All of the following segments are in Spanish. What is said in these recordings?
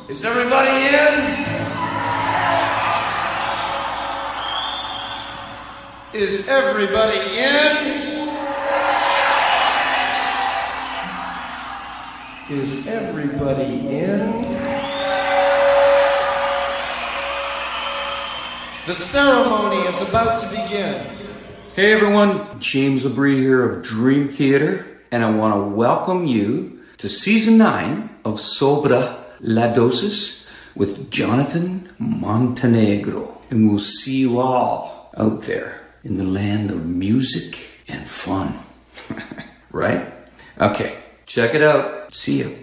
Is everybody in? Is everybody in? Is everybody in? The ceremony is about to begin. Hey everyone, James Labrie here of Dream Theater, and I want to welcome you to Season 9 of Sobre la Dosis with Jonathan Montenegro. And we'll see you all out there in the land of music and fun. Right? Okay, check it out. See you.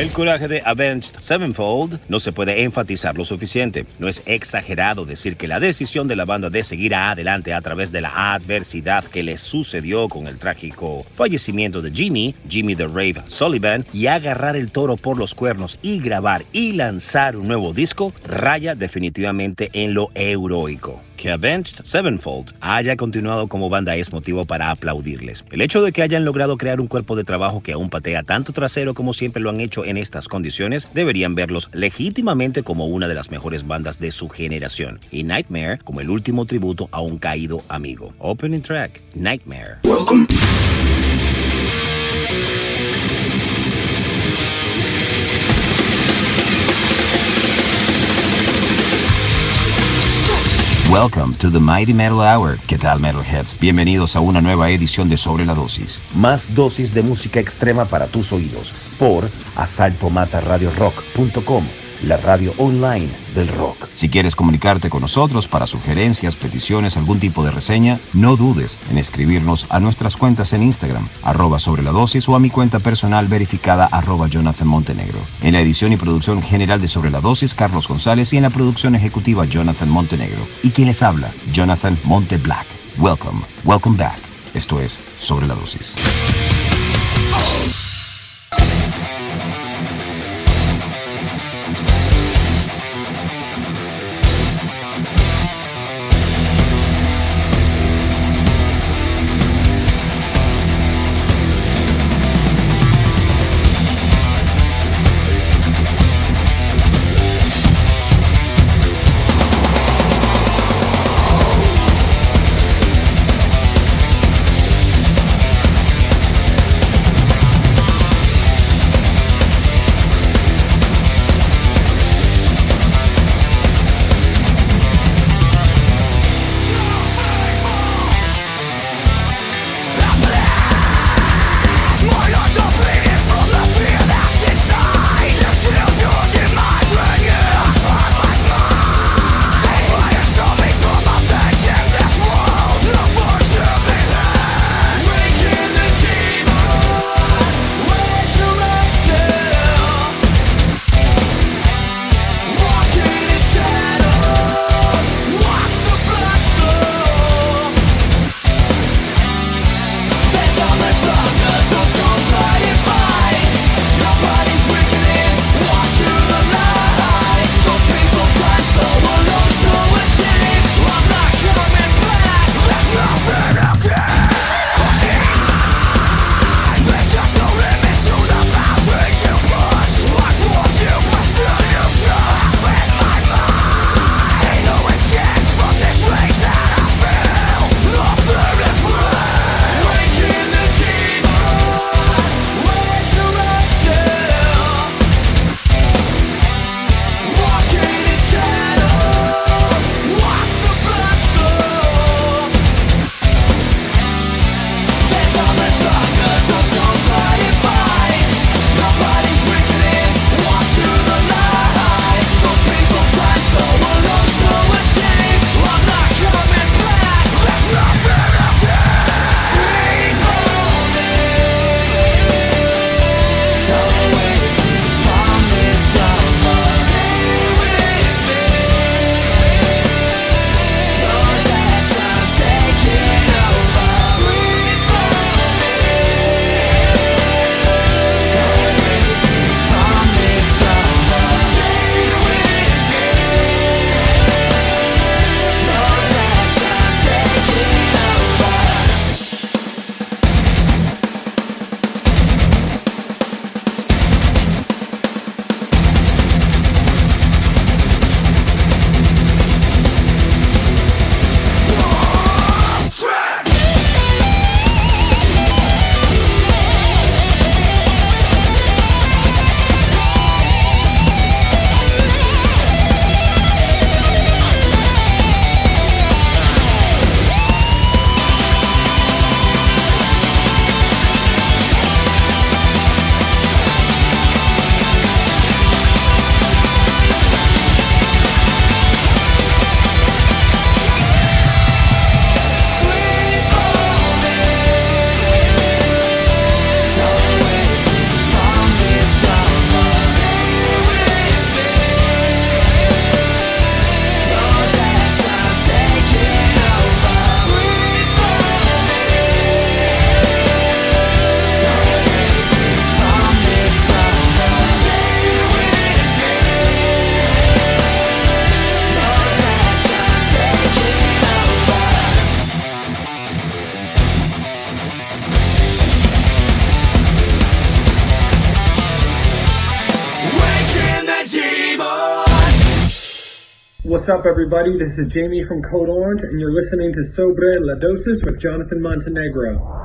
El coraje de Avenged Sevenfold no se puede enfatizar lo suficiente. No es exagerado decir que la decisión de la banda de seguir adelante a través de la adversidad que les sucedió con el trágico fallecimiento de Jimmy the Rave Sullivan, y agarrar el toro por los cuernos y grabar y lanzar un nuevo disco raya definitivamente en lo heroico. Que Avenged Sevenfold haya continuado como banda es motivo para aplaudirles. El hecho de que hayan logrado crear un cuerpo de trabajo que aún patea tanto trasero como siempre lo han hecho en estas condiciones, deberían verlos legítimamente como una de las mejores bandas de su generación, y Nightmare como el último tributo a un caído amigo. Opening track, Nightmare. Welcome. Welcome to the Mighty Metal Hour. ¿Qué tal, Metalheads? Bienvenidos a una nueva edición de Sobre la Dosis. Más dosis de música extrema para tus oídos por asaltomataradiorock.com, la radio online del rock. Si quieres comunicarte con nosotros para sugerencias, peticiones, algún tipo de reseña, no dudes en escribirnos a nuestras cuentas en Instagram, @sobreladosis, o a mi cuenta personal verificada, @Jonathan Montenegro. En la edición y producción general de Sobre la Dosis, Carlos González, y en la producción ejecutiva, Jonathan Montenegro. Y quien les habla, Jonathan Monte Black. Welcome back. Esto es Sobre la Dosis. What's up, everybody? This is Jamie from Code Orange, and you're listening to Sobre La Dosis with Jonathan Montenegro.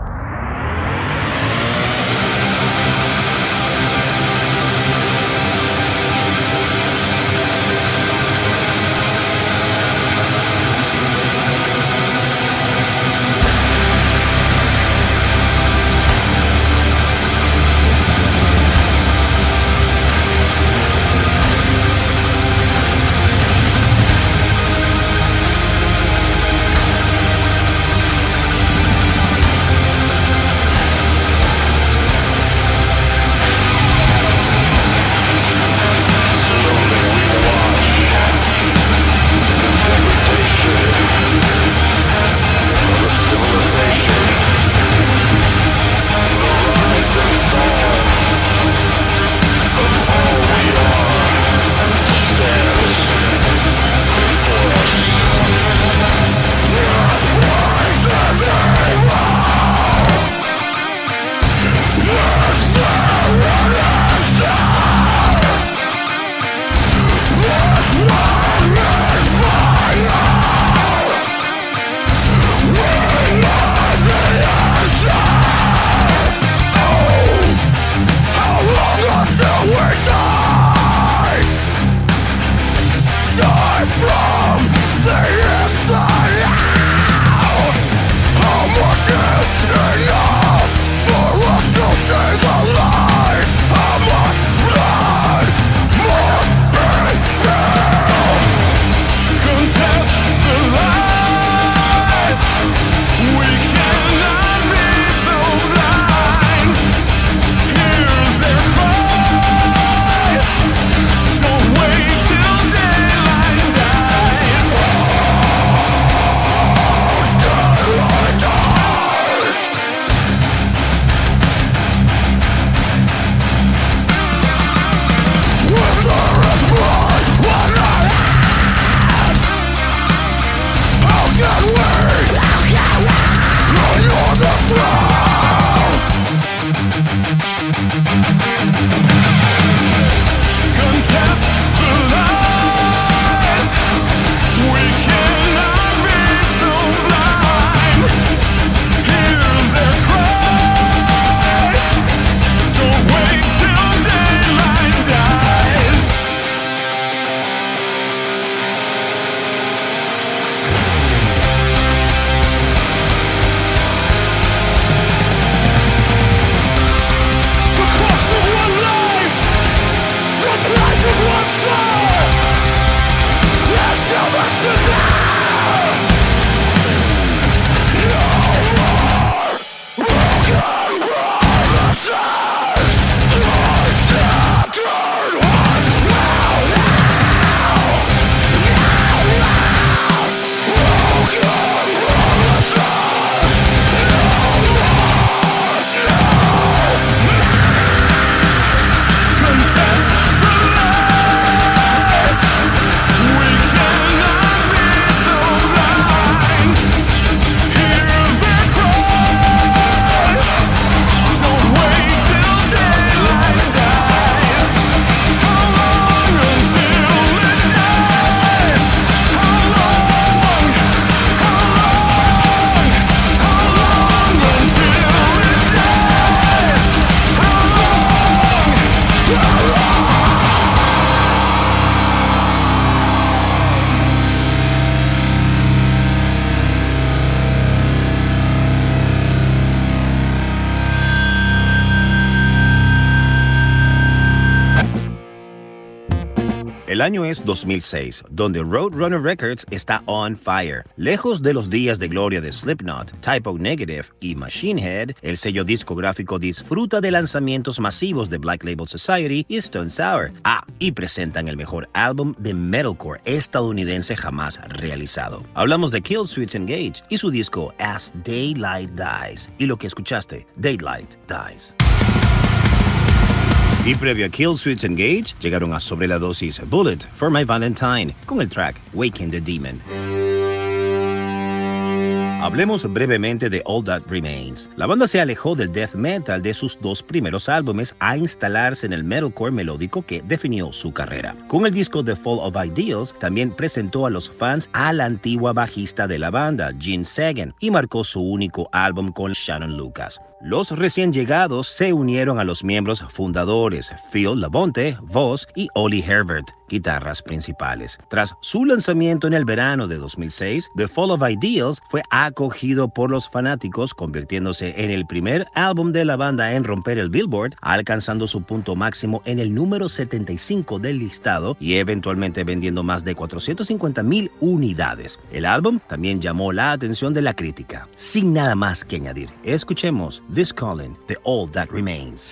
El año es 2006, donde Roadrunner Records está on fire. Lejos de los días de gloria de Slipknot, Type O Negative y Machine Head, el sello discográfico disfruta de lanzamientos masivos de Black Label Society y Stone Sour. Y presentan el mejor álbum de metalcore estadounidense jamás realizado. Hablamos de Killswitch Engage y su disco As Daylight Dies. Y lo que escuchaste, Daylight Dies. Y previo a Killswitch Engage, llegaron a Sobre la Dosis Bullet for My Valentine con el track Waking the Demon. Hablemos brevemente de All That Remains. La banda se alejó del death metal de sus 2 primeros álbumes a instalarse en el metalcore melódico que definió su carrera. Con el disco The Fall of Ideals, también presentó a los fans a la antigua bajista de la banda, Gene Sagan, y marcó su único álbum con Shannon Lucas. Los recién llegados se unieron a los miembros fundadores, Phil Labonte, voz, y Oli Herbert, guitarras principales. Tras su lanzamiento en el verano de 2006, The Fall of Ideals fue acogido por los fanáticos, convirtiéndose en el primer álbum de la banda en romper el Billboard, alcanzando su punto máximo en el número 75 del listado y eventualmente vendiendo más de 450,000 unidades. El álbum también llamó la atención de la crítica. Sin nada más que añadir, escuchemos This Calling de All That Remains.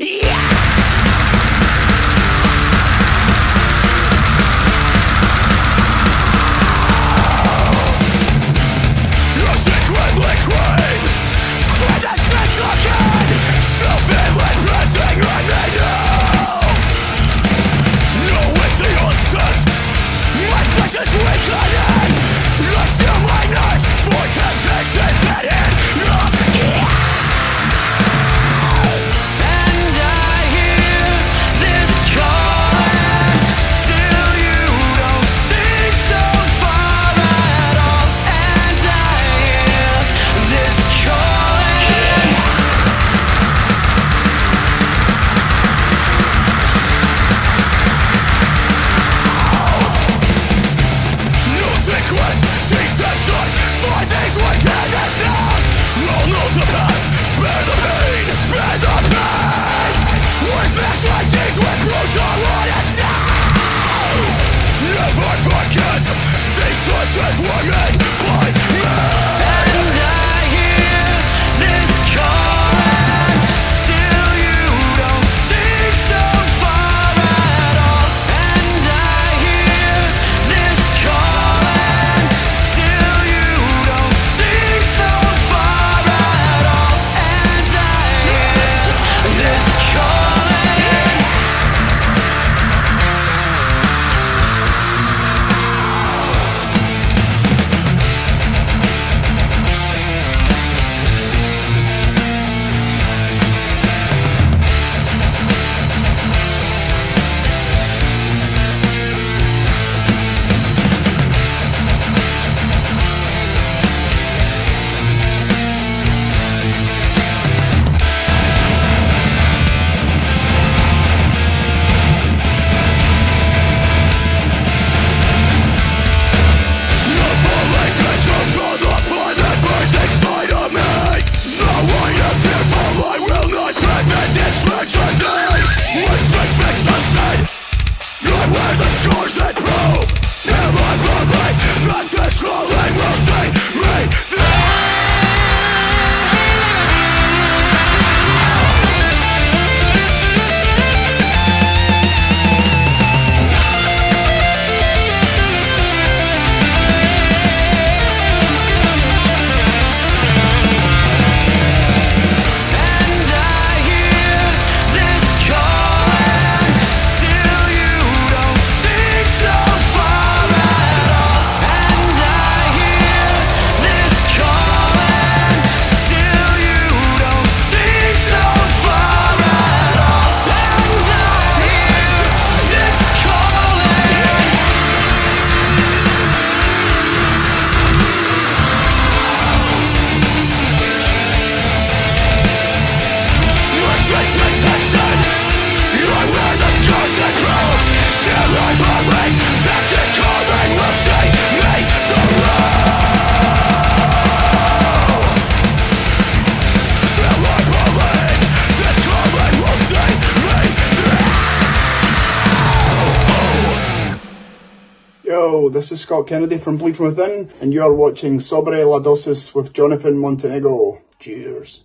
This is Scott Kennedy from Bleed From Within, and you're watching Sobre La Dosis with Jonathan Montenegro. Cheers.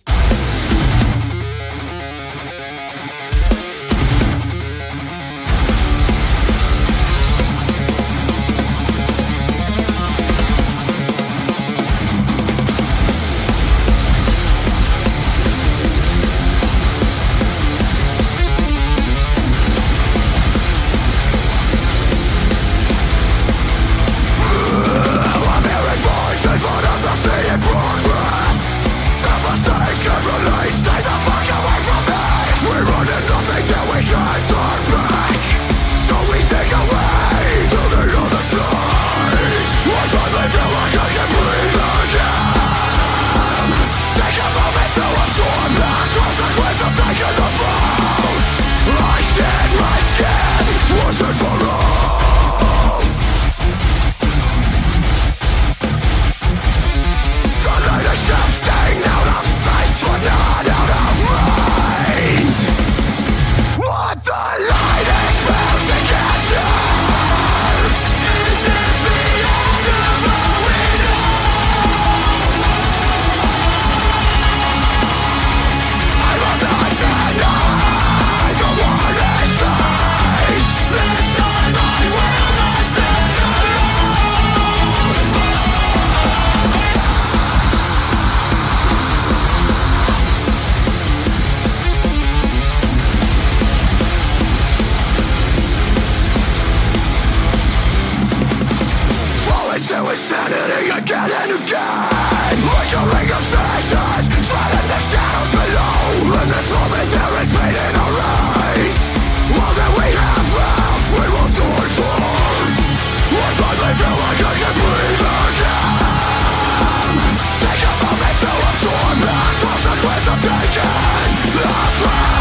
Voices, one of the sea and again, like a ring of seasons, treading the shadows below. In this moment there is pain in our eyes. All that we have left, we will die for. I finally feel like I can breathe again. Take a moment to absorb the consequence of taking the fall.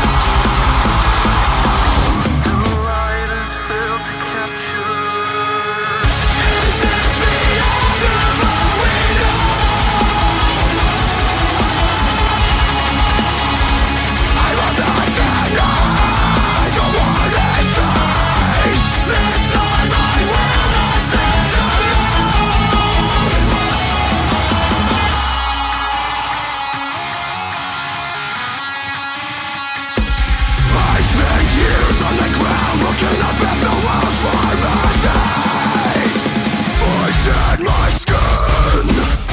Looking up at the world's pharmacy, I shed my skin.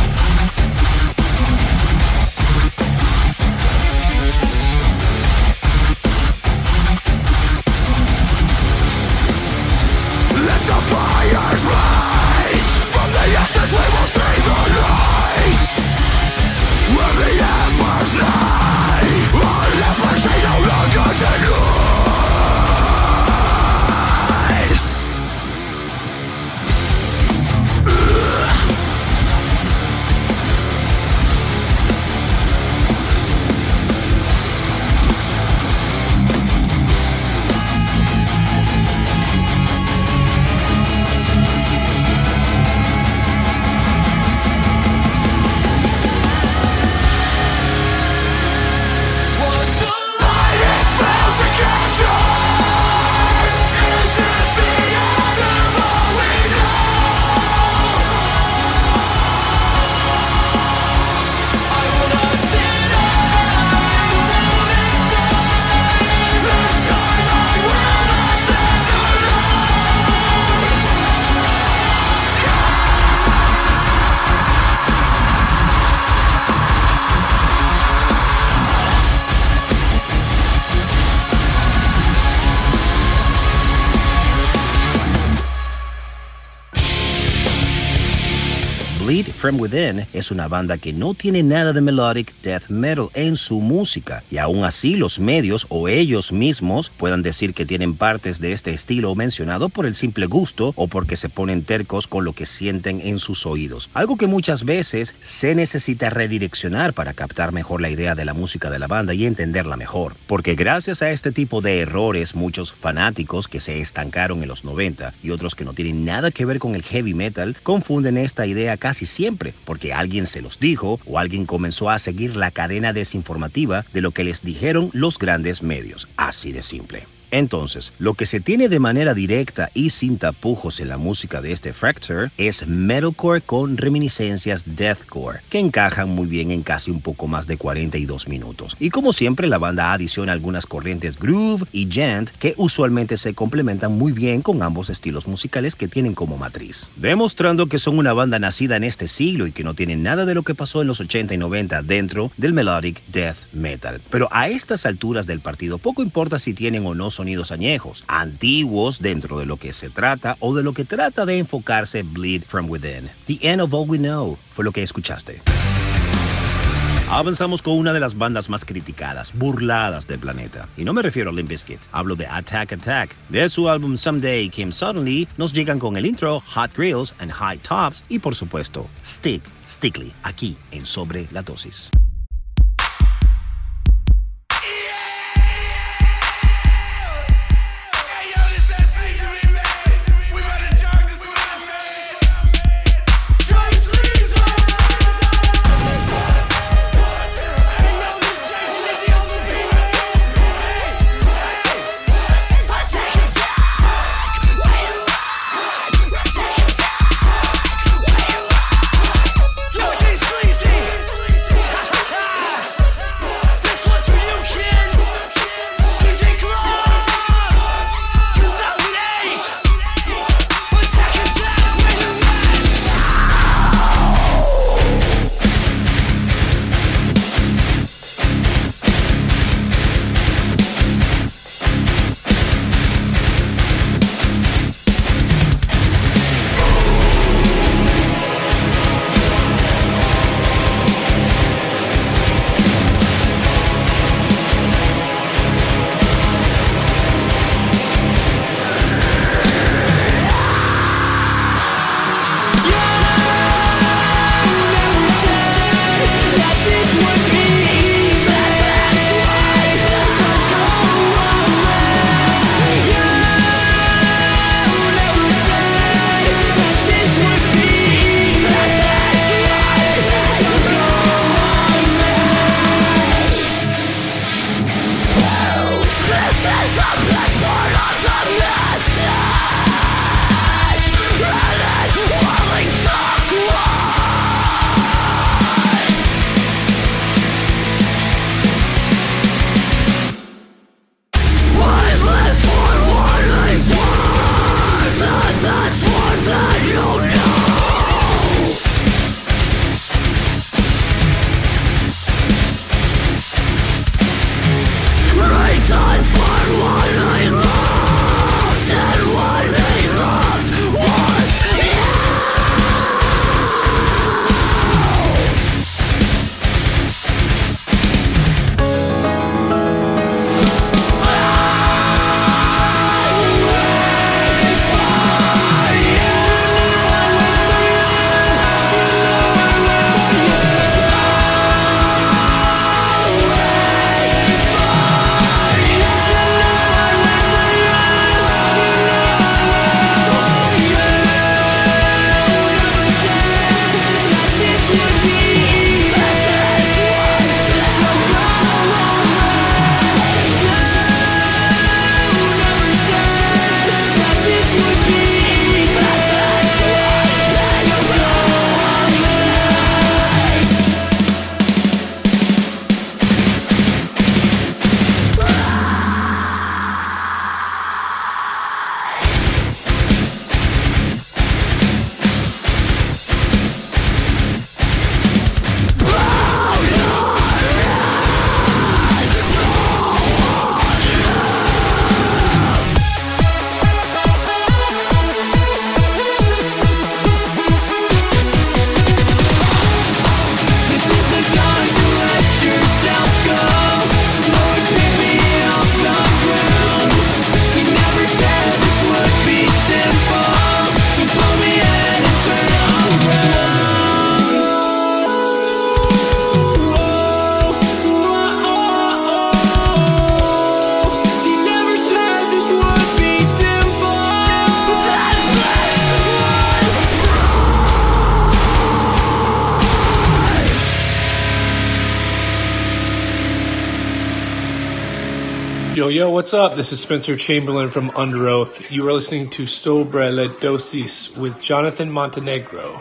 Let the fires rise. From the ashes we will see the light. Where the embers lie, our leprosy no longer denied. Bleed From Within es una banda que no tiene nada de melodic death metal en su música, y aún así los medios o ellos mismos puedan decir que tienen partes de este estilo mencionado por el simple gusto o porque se ponen tercos con lo que sienten en sus oídos. Algo que muchas veces se necesita redireccionar para captar mejor la idea de la música de la banda y entenderla mejor. Porque gracias a este tipo de errores, muchos fanáticos que se estancaron en los 90 y otros que no tienen nada que ver con el heavy metal confunden esta idea casi siempre, porque alguien se los dijo o alguien comenzó a seguir la cadena desinformativa de lo que les dijeron los grandes medios. Así de simple. Entonces, lo que se tiene de manera directa y sin tapujos en la música de este Fracture es metalcore con reminiscencias deathcore, que encajan muy bien en casi un poco más de 42 minutos. Y como siempre, la banda adiciona algunas corrientes groove y djent que usualmente se complementan muy bien con ambos estilos musicales que tienen como matriz, demostrando que son una banda nacida en este siglo y que no tienen nada de lo que pasó en los 80 y 90 dentro del melodic death metal. Pero a estas alturas del partido poco importa si tienen o no sonidos añejos, antiguos dentro de lo que se trata o de lo que trata de enfocarse Bleed From Within. The End of All We Know fue lo que escuchaste. Avanzamos con una de las bandas más criticadas, burladas del planeta. Y no me refiero a Limp Bizkit, hablo de Attack Attack. De su álbum Someday Came Suddenly, nos llegan con el intro Hot Grills and High Tops y por supuesto Stickly, aquí en Sobre la Dosis. Sleazy. Yo, what's up? This is Spencer Chamberlain from Under Oath. You are listening to Sobre la Dosis with Jonathan Montenegro.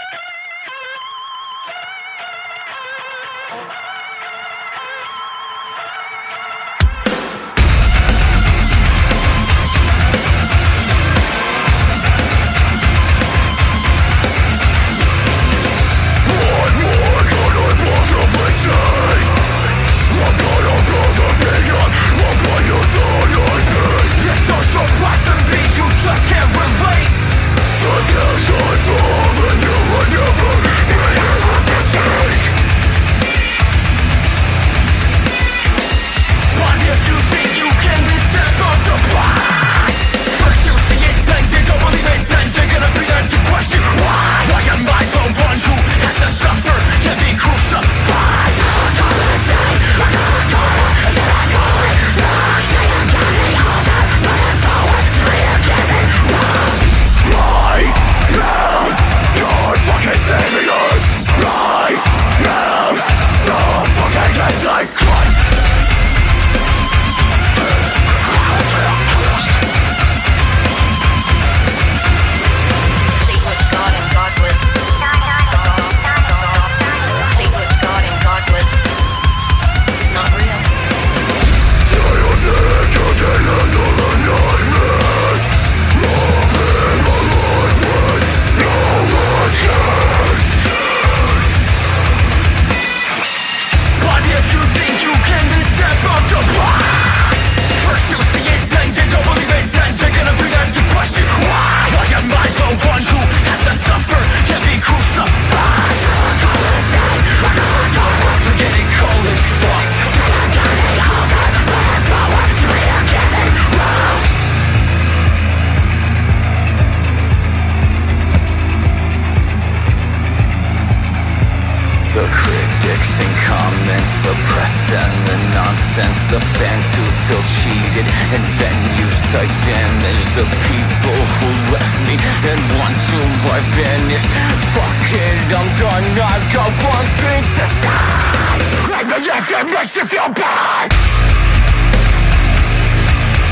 The fans who feel cheated and venues I damage. The people who left me and ones who I banished. Fuck it, I'm gonna go one thing to say. And if it makes you feel bad,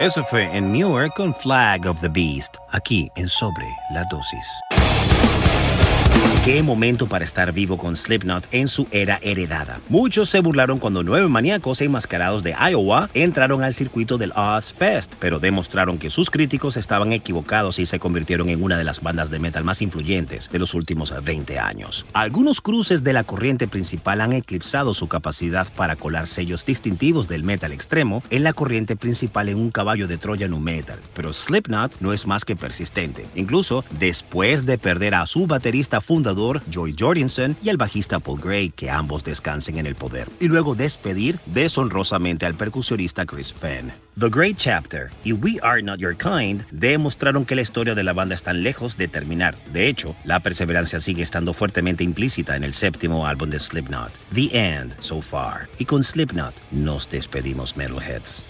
Eso fue en Muir con Flag of the Beast, aquí en Sobre la Dosis. Qué momento para estar vivo con Slipknot en su era heredada. Muchos se burlaron cuando 9 maníacos enmascarados de Iowa entraron al circuito del Ozfest, pero demostraron que sus críticos estaban equivocados y se convirtieron en una de las bandas de metal más influyentes de los últimos 20 años. Algunos cruces de la corriente principal han eclipsado su capacidad para colar sellos distintivos del metal extremo en la corriente principal en un caballo de Troya nu metal, pero Slipknot no es más que persistente, incluso después de perder a su baterista fundador Joy Jordison y al bajista Paul Gray, que ambos descansen en el poder, y luego despedir deshonrosamente al percusionista Chris Fehn. The Great Chapter y We Are Not Your Kind demostraron que la historia de la banda está lejos de terminar. De hecho, la perseverancia sigue estando fuertemente implícita en el 7º álbum de Slipknot, The End So Far. Y con Slipknot nos despedimos, Metalheads.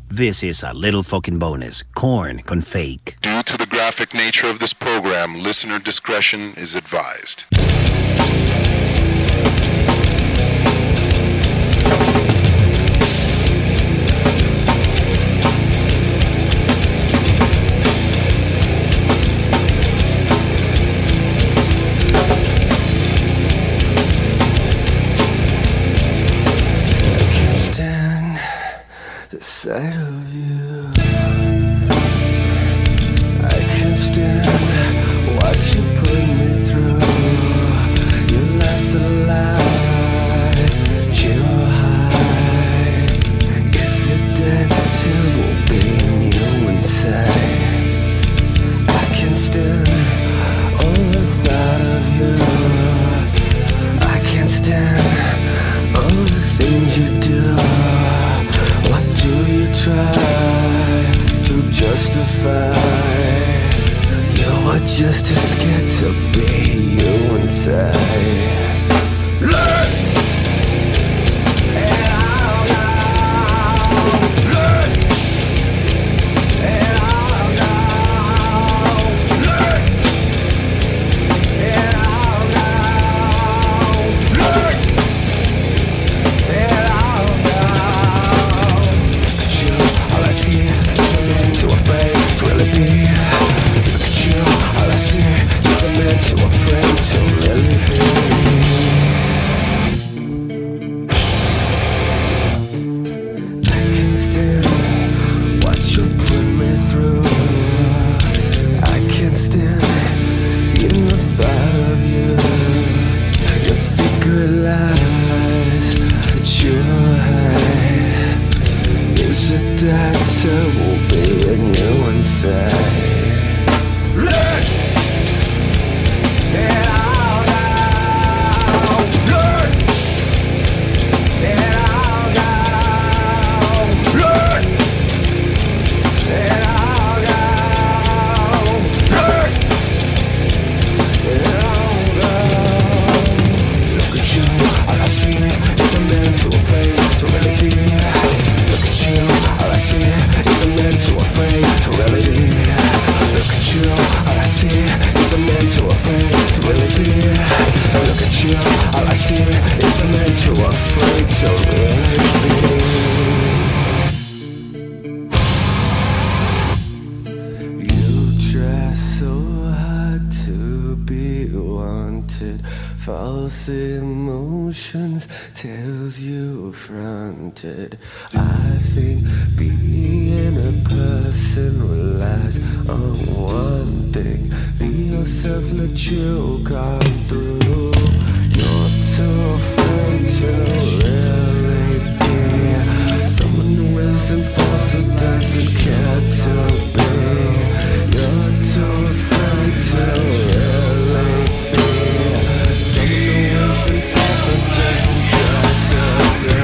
This is a little fucking bonus. Corn con Fake. Due to the graphic nature of this program, listener discretion is advised. Sight of you, I can't stand what you put me through. You last a lie, you high. Is it that terrible being you inside? I can't stand all the thought of you. I can't stand all the things you do. Do you try to justify? You were just too scared to be you inside. Learn! And I'll know. Learn! And I'll know. Learn! And I'll know. Learn! And I'll know. All I see is a man too afraid to really be. Look at you, all I see is a man too afraid to really be. I can't stand what you put me through. I can't stand even the thought of you. Your secret lies that you hide. Is it that terrible being you inside? Learn! And I'll know. Learn! And I'll know. Learn! And I'll know. Learn! And I'll know. Look at you, all I see is a man too afraid to really be. Look at you, all I see is a man too afraid to really be. Look at you, all I see is a man too afraid to really be. Look at you, all I see is a man too afraid to really be. You try so hard to be wanted. False emotions tells you affronted. I think being a person relies on one thing. Be yourself, let you come through. You're too afraid to really be someone who isn't false or doesn't care to be. You're too afraid to really be someone who isn't false or doesn't care to be.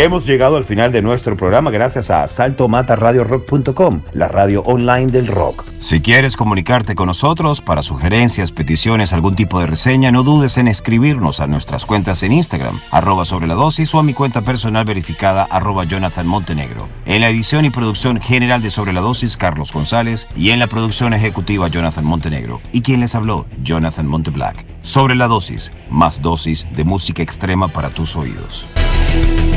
Hemos llegado al final de nuestro programa gracias a saltomataradiorock.com, la radio online del rock. Si quieres comunicarte con nosotros para sugerencias, peticiones, algún tipo de reseña, no dudes en escribirnos a nuestras cuentas en Instagram, @sobreladosis, o a mi cuenta personal verificada, @Jonathan Montenegro. En la edición y producción general de Sobre la Dosis, Carlos González, y en la producción ejecutiva, Jonathan Montenegro. Y quien les habló, Jonathan Monteblack. Sobre la Dosis, más dosis de música extrema para tus oídos.